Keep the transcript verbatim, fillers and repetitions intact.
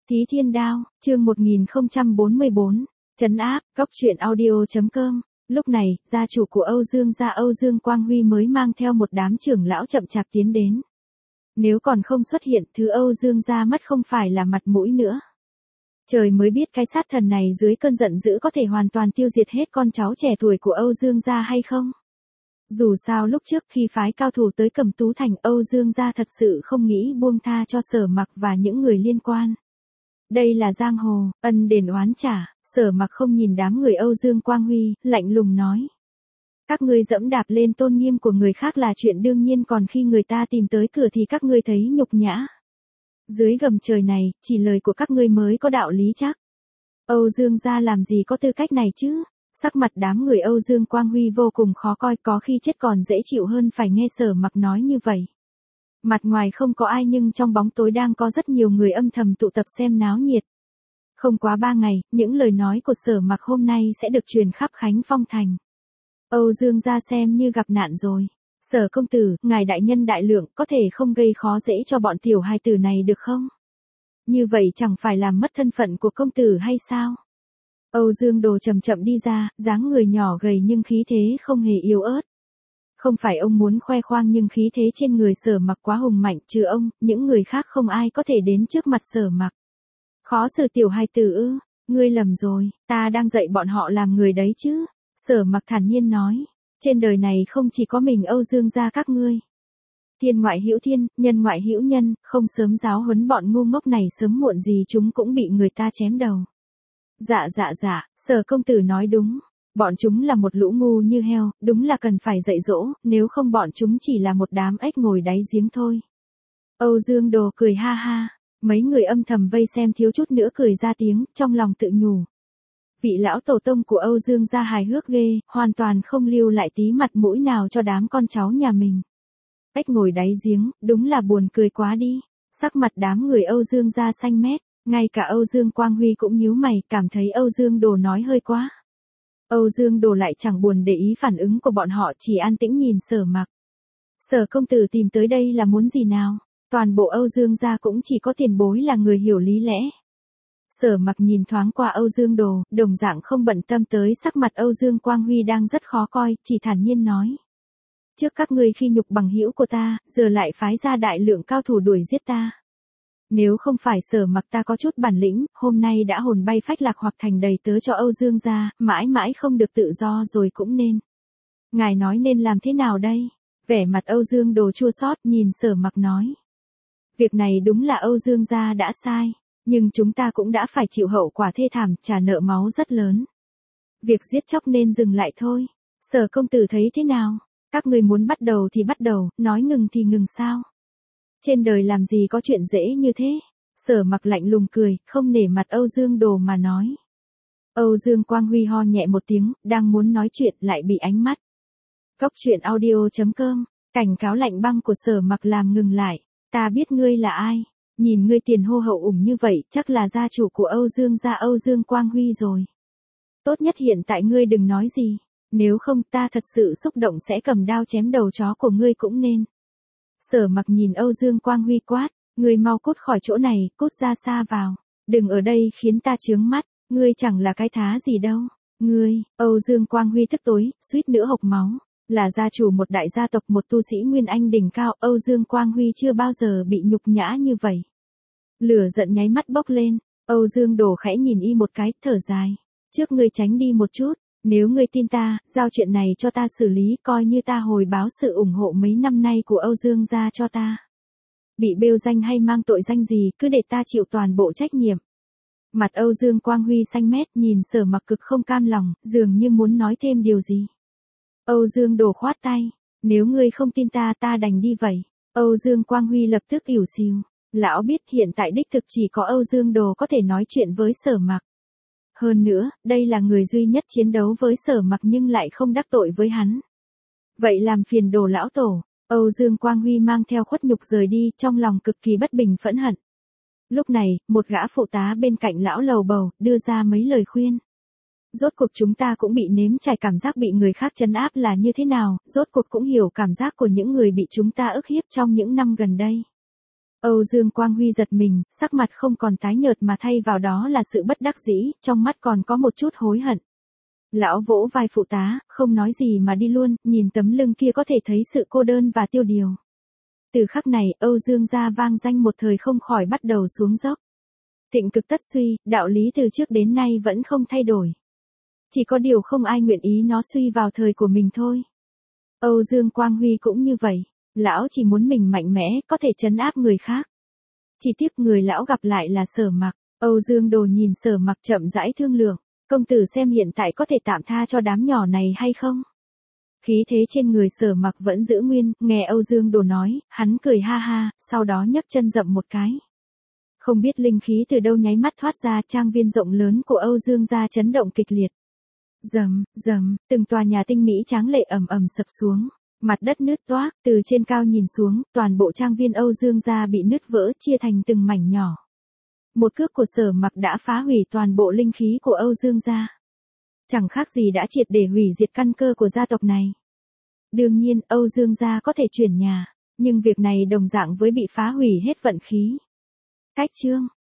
Thí Thiên Đao, chương một nghìn không trăm bốn mươi bốn, trấn áp, cốc truyện audio chấm com. Lúc này, gia chủ của Âu Dương gia Âu Dương Quang Huy mới mang theo một đám trưởng lão chậm chạp tiến đến. Nếu còn không xuất hiện, thứ Âu Dương gia mất không phải là mặt mũi nữa. Trời mới biết cái sát thần này dưới cơn giận dữ có thể hoàn toàn tiêu diệt hết con cháu trẻ tuổi của Âu Dương gia hay không? Dù sao lúc trước khi phái cao thủ tới Cẩm Tú Thành, Âu Dương gia thật sự không nghĩ buông tha cho Sở Mặc và những người liên quan. Đây là giang hồ, ân đền oán trả. Sở Mặc không nhìn đám người Âu Dương Quang Huy, lạnh lùng nói. Các ngươi dẫm đạp lên tôn nghiêm của người khác là chuyện đương nhiên, còn khi người ta tìm tới cửa thì các ngươi thấy nhục nhã. Dưới gầm trời này, chỉ lời của các ngươi mới có đạo lý chắc. Âu Dương gia làm gì có tư cách này chứ? Sắc mặt đám người Âu Dương Quang Huy vô cùng khó coi, có khi chết còn dễ chịu hơn phải nghe Sở Mặc nói như vậy. Mặt ngoài không có ai nhưng trong bóng tối đang có rất nhiều người âm thầm tụ tập xem náo nhiệt. Không quá ba ngày, những lời nói của Sở Mặc hôm nay sẽ được truyền khắp Khánh Phong Thành. Âu Dương gia xem như gặp nạn rồi. Sở công tử, ngài đại nhân đại lượng, có thể không gây khó dễ cho bọn tiểu hài tử này được không? Như vậy chẳng phải làm mất thân phận của công tử hay sao? Âu Dương Đồ chậm chậm đi ra, dáng người nhỏ gầy nhưng khí thế không hề yếu ớt. Không phải ông muốn khoe khoang nhưng khí thế trên người Sở Mặc quá hùng mạnh, trừ ông, những người khác không ai có thể đến trước mặt Sở Mặc. Khó xử tiểu hài tử ư? Ngươi lầm rồi, ta đang dạy bọn họ làm người đấy chứ. Sở Mặc thản nhiên nói, trên đời này không chỉ có mình Âu Dương gia các ngươi. Thiên ngoại hữu thiên, nhân ngoại hữu nhân, không sớm giáo huấn bọn ngu ngốc này sớm muộn gì chúng cũng bị người ta chém đầu. Dạ dạ dạ, Sở công tử nói đúng. Bọn chúng là một lũ ngu như heo, đúng là cần phải dạy dỗ, nếu không bọn chúng chỉ là một đám ếch ngồi đáy giếng thôi. Âu Dương Đồ cười ha ha, mấy người âm thầm vây xem thiếu chút nữa cười ra tiếng, trong lòng tự nhủ. Vị lão tổ tông của Âu Dương gia hài hước ghê, hoàn toàn không lưu lại tí mặt mũi nào cho đám con cháu nhà mình. Ếch ngồi đáy giếng, đúng là buồn cười quá đi. Sắc mặt đám người Âu Dương gia xanh mét, ngay cả Âu Dương Quang Huy cũng nhíu mày, cảm thấy Âu Dương Đồ nói hơi quá. Âu Dương Đồ lại chẳng buồn để ý phản ứng của bọn họ, chỉ an tĩnh nhìn Sở Mặc. Sở công tử tìm tới đây là muốn gì nào? Toàn bộ Âu Dương gia cũng chỉ có tiền bối là người hiểu lý lẽ. Sở Mặc nhìn thoáng qua Âu Dương Đồ, đồng dạng không bận tâm tới sắc mặt Âu Dương Quang Huy đang rất khó coi, chỉ thản nhiên nói. Trước các ngươi khi nhục bằng hữu của ta, giờ lại phái ra đại lượng cao thủ đuổi giết ta. Nếu không phải Sở Mặc ta có chút bản lĩnh, hôm nay đã hồn bay phách lạc hoặc thành đầy tớ cho Âu Dương gia, mãi mãi không được tự do rồi cũng nên. Ngài nói nên làm thế nào đây? Vẻ mặt Âu Dương Đồ chua xót nhìn Sở Mặc nói. Việc này đúng là Âu Dương gia đã sai, nhưng chúng ta cũng đã phải chịu hậu quả thê thảm, trả nợ máu rất lớn. Việc giết chóc nên dừng lại thôi. Sở công tử thấy thế nào? Các người muốn bắt đầu thì bắt đầu, nói ngừng thì ngừng sao? Trên đời làm gì có chuyện dễ như thế? Sở Mặc lạnh lùng cười, không nể mặt Âu Dương Đồ mà nói. Âu Dương Quang Huy ho nhẹ một tiếng, đang muốn nói chuyện lại bị ánh mắt. Cốc truyện audio chấm com, cảnh cáo lạnh băng của Sở Mặc làm ngừng lại. Ta biết ngươi là ai? Nhìn ngươi tiền hô hậu ủng như vậy, chắc là gia chủ của Âu Dương gia Âu Dương Quang Huy rồi. Tốt nhất hiện tại ngươi đừng nói gì, nếu không ta thật sự xúc động sẽ cầm đao chém đầu chó của ngươi cũng nên. Sở Mặc nhìn Âu Dương Quang Huy quát, ngươi mau cút khỏi chỗ này, cút ra xa vào, đừng ở đây khiến ta chướng mắt, ngươi chẳng là cái thá gì đâu. Ngươi, Âu Dương Quang Huy tức tối, suýt nữa hộc máu. Là gia chủ một đại gia tộc, một tu sĩ Nguyên Anh đỉnh cao, Âu Dương Quang Huy chưa bao giờ bị nhục nhã như vậy. Lửa giận nháy mắt bốc lên, Âu Dương Đồ khẽ nhìn y một cái, thở dài. Trước ngươi tránh đi một chút, nếu ngươi tin ta, giao chuyện này cho ta xử lý, coi như ta hồi báo sự ủng hộ mấy năm nay của Âu Dương gia cho ta. Bị bêu danh hay mang tội danh gì, cứ để ta chịu toàn bộ trách nhiệm. Mặt Âu Dương Quang Huy xanh mét, nhìn Sở Mặc cực không cam lòng, dường như muốn nói thêm điều gì. Âu Dương Đồ khoát tay, nếu ngươi không tin ta ta đành đi vậy. Âu Dương Quang Huy lập tức ỉu xìu, lão biết hiện tại đích thực chỉ có Âu Dương Đồ có thể nói chuyện với Sở Mặc. Hơn nữa, đây là người duy nhất chiến đấu với Sở Mặc nhưng lại không đắc tội với hắn. Vậy làm phiền Đồ lão tổ. Âu Dương Quang Huy mang theo khuất nhục rời đi, trong lòng cực kỳ bất bình phẫn hận. Lúc này, một gã phụ tá bên cạnh lão lầu bầu, đưa ra mấy lời khuyên. Rốt cuộc chúng ta cũng bị nếm trải cảm giác bị người khác trấn áp là như thế nào, rốt cuộc cũng hiểu cảm giác của những người bị chúng ta ức hiếp trong những năm gần đây. Âu Dương Quang Huy giật mình, sắc mặt không còn tái nhợt mà thay vào đó là sự bất đắc dĩ, trong mắt còn có một chút hối hận. Lão vỗ vai phụ tá, không nói gì mà đi luôn, nhìn tấm lưng kia có thể thấy sự cô đơn và tiêu điều. Từ khắc này, Âu Dương gia vang danh một thời không khỏi bắt đầu xuống dốc. Thịnh cực tất suy, đạo lý từ trước đến nay vẫn không thay đổi. Chỉ có điều không ai nguyện ý nó suy vào thời của mình thôi. Âu Dương Quang Huy cũng như vậy, lão chỉ muốn mình mạnh mẽ, có thể trấn áp người khác. Chỉ tiếc người lão gặp lại là Sở Mặc. Âu Dương Đồ nhìn Sở Mặc chậm rãi thương lượng, công tử xem hiện tại có thể tạm tha cho đám nhỏ này hay không? Khí thế trên người Sở Mặc vẫn giữ nguyên, nghe Âu Dương Đồ nói, hắn cười ha ha, sau đó nhấc chân dậm một cái. Không biết linh khí từ đâu nháy mắt thoát ra, trang viên rộng lớn của Âu Dương gia chấn động kịch liệt. Rầm, rầm, từng tòa nhà tinh mỹ tráng lệ ầm ầm sập xuống, mặt đất nứt toác, từ trên cao nhìn xuống, toàn bộ trang viên Âu Dương gia bị nứt vỡ, chia thành từng mảnh nhỏ. Một cước của Sở Mặc đã phá hủy toàn bộ linh khí của Âu Dương gia. Chẳng khác gì đã triệt để hủy diệt căn cơ của gia tộc này. Đương nhiên, Âu Dương gia có thể chuyển nhà, nhưng việc này đồng dạng với bị phá hủy hết vận khí. Cách chương